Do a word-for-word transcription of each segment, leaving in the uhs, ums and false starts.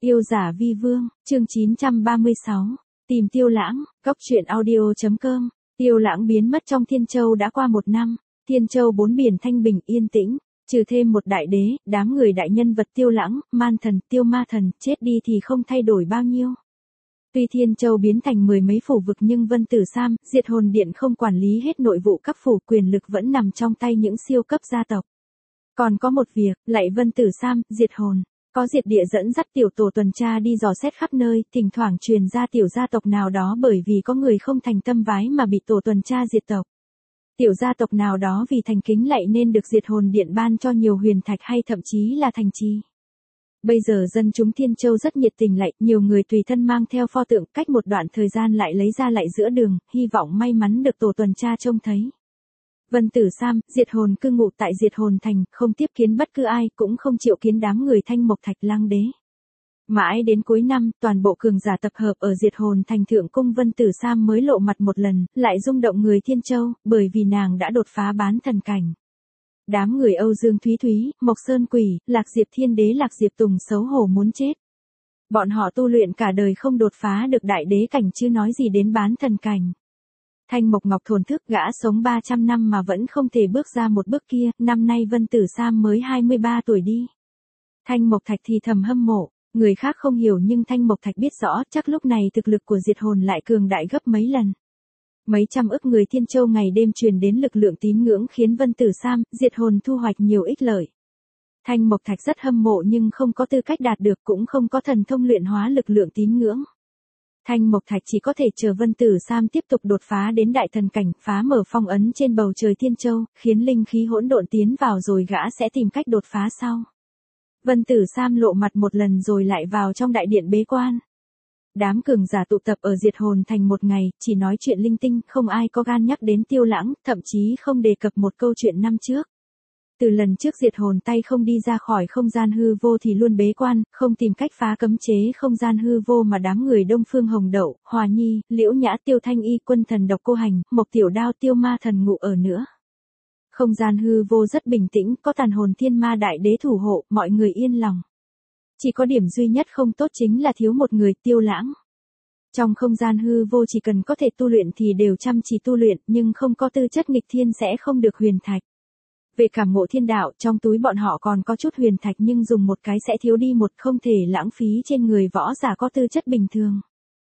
Yêu giả vi vương, chương chín trăm ba mươi sáu. Tìm Tiêu Lãng, góc truyện audio chấm com. Tiêu Lãng biến mất trong Thiên Châu đã qua một năm, Thiên Châu bốn biển thanh bình yên tĩnh, trừ thêm một đại đế, đám người đại nhân vật Tiêu Lãng, Man Thần, Tiêu Ma Thần, chết đi thì không thay đổi bao nhiêu. Tuy Thiên Châu biến thành mười mấy phủ vực nhưng Vân Tử Sam, Diệt Hồn Điện không quản lý hết nội vụ các phủ, quyền lực vẫn nằm trong tay những siêu cấp gia tộc. Còn có một việc, lạy Vân Tử Sam, Diệt Hồn. Có Diệt Địa dẫn dắt tiểu tổ tuần tra đi dò xét khắp nơi, thỉnh thoảng truyền ra tiểu gia tộc nào đó bởi vì có người không thành tâm vái mà bị tổ tuần tra diệt tộc. Tiểu gia tộc nào đó vì thành kính lạy nên được Diệt Hồn Điện ban cho nhiều huyền thạch hay thậm chí là thành trì. Bây giờ dân chúng Thiên Châu rất nhiệt tình lạy, nhiều người tùy thân mang theo pho tượng, cách một đoạn thời gian lại lấy ra lạy giữa đường, hy vọng may mắn được tổ tuần tra trông thấy. Vân Tử Sam, Diệt Hồn cư ngụ tại Diệt Hồn Thành, không tiếp kiến bất cứ ai, cũng không chịu kiến đám người Thanh Mộc Thạch Lăng Đế. Mãi đến cuối năm, toàn bộ cường giả tập hợp ở Diệt Hồn Thành Thượng Cung Vân Tử Sam mới lộ mặt một lần, lại rung động người Thiên Châu, bởi vì nàng đã đột phá bán thần cảnh. Đám người Âu Dương Thúy Thúy, Mộc Sơn Quỷ, Lạc Diệp Thiên Đế Lạc Diệp Tùng xấu hổ muốn chết. Bọn họ tu luyện cả đời không đột phá được đại đế cảnh chứ nói gì đến bán thần cảnh. Thanh Mộc Ngọc thổn thức, gã sống ba trăm năm mà vẫn không thể bước ra một bước kia, năm nay Vân Tử Sam mới hai mươi ba tuổi đi. Thanh Mộc Thạch thì thầm hâm mộ, người khác không hiểu nhưng Thanh Mộc Thạch biết rõ, chắc lúc này thực lực của Diệt Hồn lại cường đại gấp mấy lần. Mấy trăm ức người Thiên Châu ngày đêm truyền đến lực lượng tín ngưỡng khiến Vân Tử Sam, Diệt Hồn thu hoạch nhiều ích lợi. Thanh Mộc Thạch rất hâm mộ nhưng không có tư cách đạt được, cũng không có thần thông luyện hóa lực lượng tín ngưỡng. Thanh Mộc Thạch chỉ có thể chờ Vân Tử Sam tiếp tục đột phá đến đại thần cảnh, phá mở phong ấn trên bầu trời Thiên Châu, khiến linh khí hỗn độn tiến vào rồi gã sẽ tìm cách đột phá sau. Vân Tử Sam lộ mặt một lần rồi lại vào trong đại điện bế quan. Đám cường giả tụ tập ở Diệt Hồn Thành một ngày, chỉ nói chuyện linh tinh, không ai có gan nhắc đến Tiêu Lãng, thậm chí không đề cập một câu chuyện năm trước. Từ lần trước Diệt Hồn tay không đi ra khỏi không gian hư vô thì luôn bế quan, không tìm cách phá cấm chế không gian hư vô mà đám người Đông Phương Hồng Đậu, Hòa Nhi, Liễu Nhã, Tiêu Thanh Y, Quân Thần Độc Cô Hành, Mộc Tiểu Đao, Tiêu Ma Thần ngụ ở nữa. Không gian hư vô rất bình tĩnh, có Tàn Hồn Thiên Ma Đại Đế thủ hộ, mọi người yên lòng. Chỉ có điểm duy nhất không tốt chính là thiếu một người, Tiêu Lãng. Trong không gian hư vô chỉ cần có thể tu luyện thì đều chăm chỉ tu luyện, nhưng không có tư chất nghịch thiên sẽ không được huyền thạch. Về cảm ngộ thiên đạo, trong túi bọn họ còn có chút huyền thạch nhưng dùng một cái sẽ thiếu đi một, không thể lãng phí trên người võ giả có tư chất bình thường.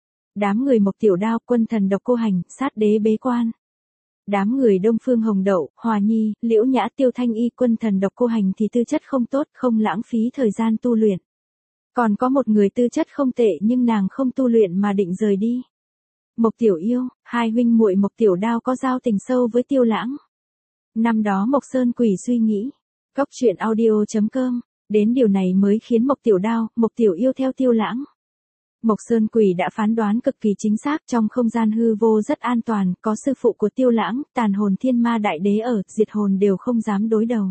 Đám người Mộc Tiểu Đao, Quân Thần Độc Cô Hành, Sát Đế bế quan. Đám người Đông Phương Hồng Đậu, Hòa Nhi, Liễu Nhã, Tiêu Thanh Y, Quân Thần Độc Cô Hành thì tư chất không tốt, không lãng phí thời gian tu luyện. Còn có một người tư chất không tệ nhưng nàng không tu luyện mà định rời đi. Mộc Tiểu Yêu, hai huynh muội Mộc Tiểu Đao có giao tình sâu với Tiêu Lãng. Năm đó Mộc Sơn Quỷ suy nghĩ, góc truyện audio chấm com, đến điều này mới khiến Mộc Tiểu Đao, Mộc Tiểu Yêu theo Tiêu Lãng. Mộc Sơn Quỷ đã phán đoán cực kỳ chính xác, trong không gian hư vô rất an toàn, có sư phụ của Tiêu Lãng, Tàn Hồn Thiên Ma Đại Đế ở, Diệt Hồn đều không dám đối đầu.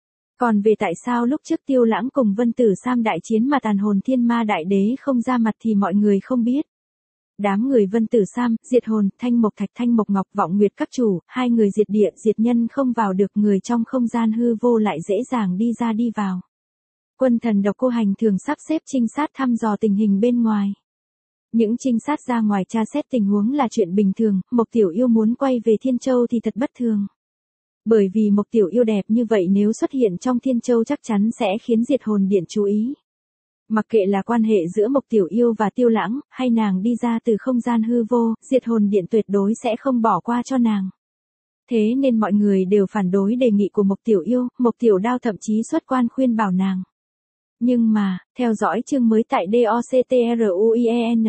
Còn về tại sao lúc trước Tiêu Lãng cùng Vân Tử Sam đại chiến mà Tàn Hồn Thiên Ma Đại Đế không ra mặt thì mọi người không biết. Đám người Vân Tử Sam, Diệt Hồn, Thanh Mộc Thạch, Thanh Mộc Ngọc, Vọng Nguyệt các chủ, hai người diệt địa, diệt nhân không vào được, người trong không gian hư vô lại dễ dàng đi ra đi vào. Quân Thần Độc Cô Hành thường sắp xếp trinh sát thăm dò tình hình bên ngoài. Những trinh sát ra ngoài tra xét tình huống là chuyện bình thường, Mộc Tiểu Yêu muốn quay về Thiên Châu thì thật bất thường. Bởi vì Mộc Tiểu Yêu đẹp như vậy nếu xuất hiện trong Thiên Châu chắc chắn sẽ khiến Diệt Hồn Điện chú ý. Mặc kệ là quan hệ giữa Mộc Tiểu Yêu và Tiêu Lãng, hay nàng đi ra từ không gian hư vô, Diệt Hồn Điện tuyệt đối sẽ không bỏ qua cho nàng. Thế nên mọi người đều phản đối đề nghị của Mộc Tiểu Yêu, Mộc Tiểu Đao thậm chí xuất quan khuyên bảo nàng. Nhưng mà, theo dõi chương mới tại doctruien.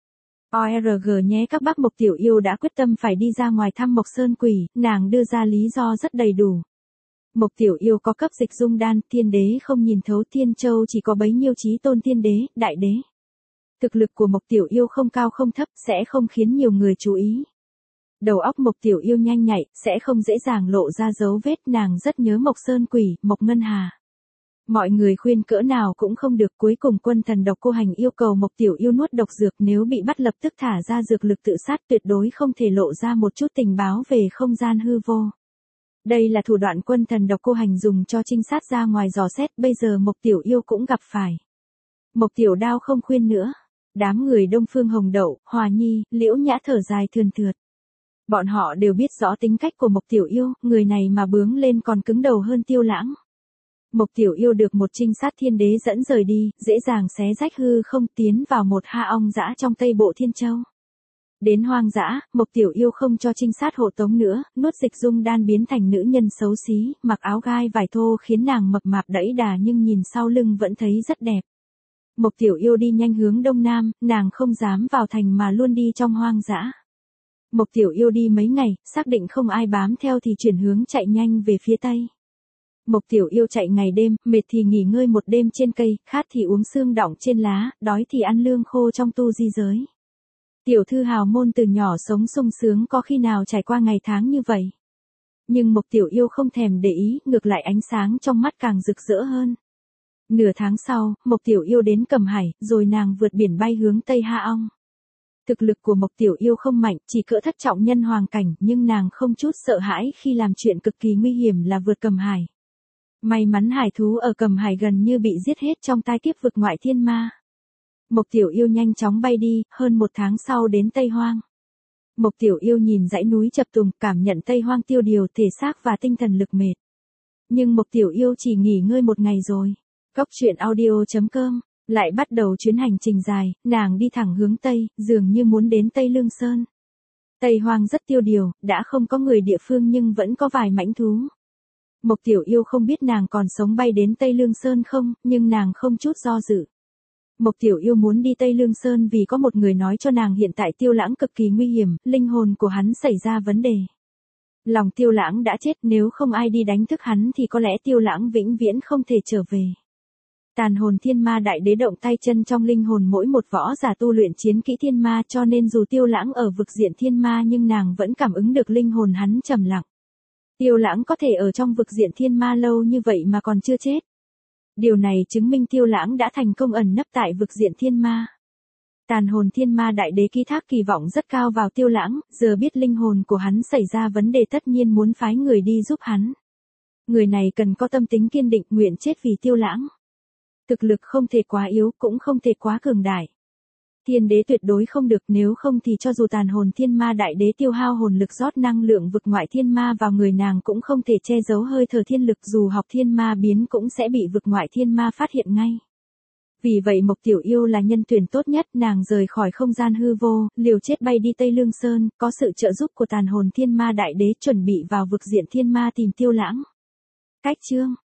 o rờ giê nhé các bác. Mộc Tiểu Yêu đã quyết tâm phải đi ra ngoài thăm Mộc Sơn Quỷ, nàng đưa ra lý do rất đầy đủ. Mộc Tiểu Yêu có cấp dịch dung đan, thiên đế không nhìn thấu, Thiên Châu chỉ có bấy nhiêu chí tôn thiên đế, đại đế. Thực lực của Mộc Tiểu Yêu không cao không thấp, sẽ không khiến nhiều người chú ý. Đầu óc Mộc Tiểu Yêu nhanh nhạy, sẽ không dễ dàng lộ ra dấu vết, nàng rất nhớ Mộc Sơn Quỷ, Mộc Ngân Hà. Mọi người khuyên cỡ nào cũng không được, cuối cùng Quân Thần Độc Cô Hành yêu cầu Mộc Tiểu Yêu nuốt độc dược, nếu bị bắt lập tức thả ra dược lực tự sát, tuyệt đối không thể lộ ra một chút tình báo về không gian hư vô. Đây là thủ đoạn Quân Thần Độc Cô Hành dùng cho trinh sát ra ngoài dò xét, bây giờ Mộc Tiểu Yêu cũng gặp phải. Mộc Tiểu Đao không khuyên nữa. Đám người Đông Phương Hồng Đậu, Hòa Nhi, Liễu Nhã thở dài thườn thượt. Bọn họ đều biết rõ tính cách của Mộc Tiểu Yêu, người này mà bướng lên còn cứng đầu hơn Tiêu Lãng. Mộc Tiểu Yêu được một trinh sát thiên đế dẫn rời đi, dễ dàng xé rách hư không tiến vào một ha ong dã trong Tây Bộ Thiên Châu. Đến hoang dã, Mộc Tiểu Yêu không cho trinh sát hộ tống nữa, nuốt dịch dung đan biến thành nữ nhân xấu xí, mặc áo gai vải thô khiến nàng mập mạp đẫy đà nhưng nhìn sau lưng vẫn thấy rất đẹp. Mộc Tiểu Yêu đi nhanh hướng đông nam, nàng không dám vào thành mà luôn đi trong hoang dã. Mộc Tiểu Yêu đi mấy ngày, xác định không ai bám theo thì chuyển hướng chạy nhanh về phía tây. Mộc Tiểu Yêu chạy ngày đêm, mệt thì nghỉ ngơi một đêm trên cây, khát thì uống xương đọng trên lá, đói thì ăn lương khô trong tu di giới. Tiểu thư hào môn từ nhỏ sống sung sướng có khi nào trải qua ngày tháng như vậy. Nhưng Mộc Tiểu Yêu không thèm để ý, ngược lại ánh sáng trong mắt càng rực rỡ hơn. Nửa tháng sau, Mộc Tiểu Yêu đến Cẩm Hải, rồi nàng vượt biển bay hướng Tây Ha Ong. Thực lực của Mộc Tiểu Yêu không mạnh, chỉ cỡ thất trọng nhân hoàng cảnh, nhưng nàng không chút sợ hãi khi làm chuyện cực kỳ nguy hiểm là vượt Cẩm Hải. May mắn hải thú ở Cẩm Hải gần như bị giết hết trong tai kiếp vực ngoại thiên ma. Mộc Tiểu Yêu nhanh chóng bay đi, hơn một tháng sau đến Tây Hoang. Mộc Tiểu Yêu nhìn dãy núi chập trùng, cảm nhận Tây Hoang tiêu điều thể xác và tinh thần lực mệt. Nhưng Mộc Tiểu Yêu chỉ nghỉ ngơi một ngày rồi. Cốc truyện audio chấm com lại bắt đầu chuyến hành trình dài, nàng đi thẳng hướng Tây, dường như muốn đến Tây Lương Sơn. Tây Hoang rất tiêu điều, đã không có người địa phương nhưng vẫn có vài mãnh thú. Mộc Tiểu Yêu không biết nàng còn sống bay đến Tây Lương Sơn không, nhưng nàng không chút do dự. Mộc Tiểu Yêu muốn đi Tây Lương Sơn vì có một người nói cho nàng hiện tại Tiêu Lãng cực kỳ nguy hiểm, linh hồn của hắn xảy ra vấn đề. Lòng Tiêu Lãng đã chết, nếu không ai đi đánh thức hắn thì có lẽ Tiêu Lãng vĩnh viễn không thể trở về. Tàn hồn thiên ma đại đế động tay chân trong linh hồn mỗi một võ giả tu luyện chiến kỹ thiên ma, cho nên dù Tiêu Lãng ở vực diện thiên ma nhưng nàng vẫn cảm ứng được linh hồn hắn trầm lặng. Tiêu Lãng có thể ở trong vực diện thiên ma lâu như vậy mà còn chưa chết. Điều này chứng minh Tiêu Lãng đã thành công ẩn nấp tại vực diện thiên ma. Tàn hồn thiên ma đại đế ký thác kỳ vọng rất cao vào Tiêu Lãng, giờ biết linh hồn của hắn xảy ra vấn đề tất nhiên muốn phái người đi giúp hắn. Người này cần có tâm tính kiên định, nguyện chết vì Tiêu Lãng. Thực lực không thể quá yếu, cũng không thể quá cường đại. Thiên đế tuyệt đối không được, nếu không thì cho dù tàn hồn thiên ma đại đế tiêu hao hồn lực rót năng lượng vực ngoại thiên ma vào người nàng cũng không thể che giấu hơi thở thiên lực, dù học thiên ma biến cũng sẽ bị vực ngoại thiên ma phát hiện ngay. Vì vậy Mộc Tiểu Yêu là nhân tuyển tốt nhất, nàng rời khỏi không gian hư vô, liều chết bay đi Tây Lương Sơn, có sự trợ giúp của tàn hồn thiên ma đại đế chuẩn bị vào vực diện thiên ma tìm Tiêu Lãng. Cách chương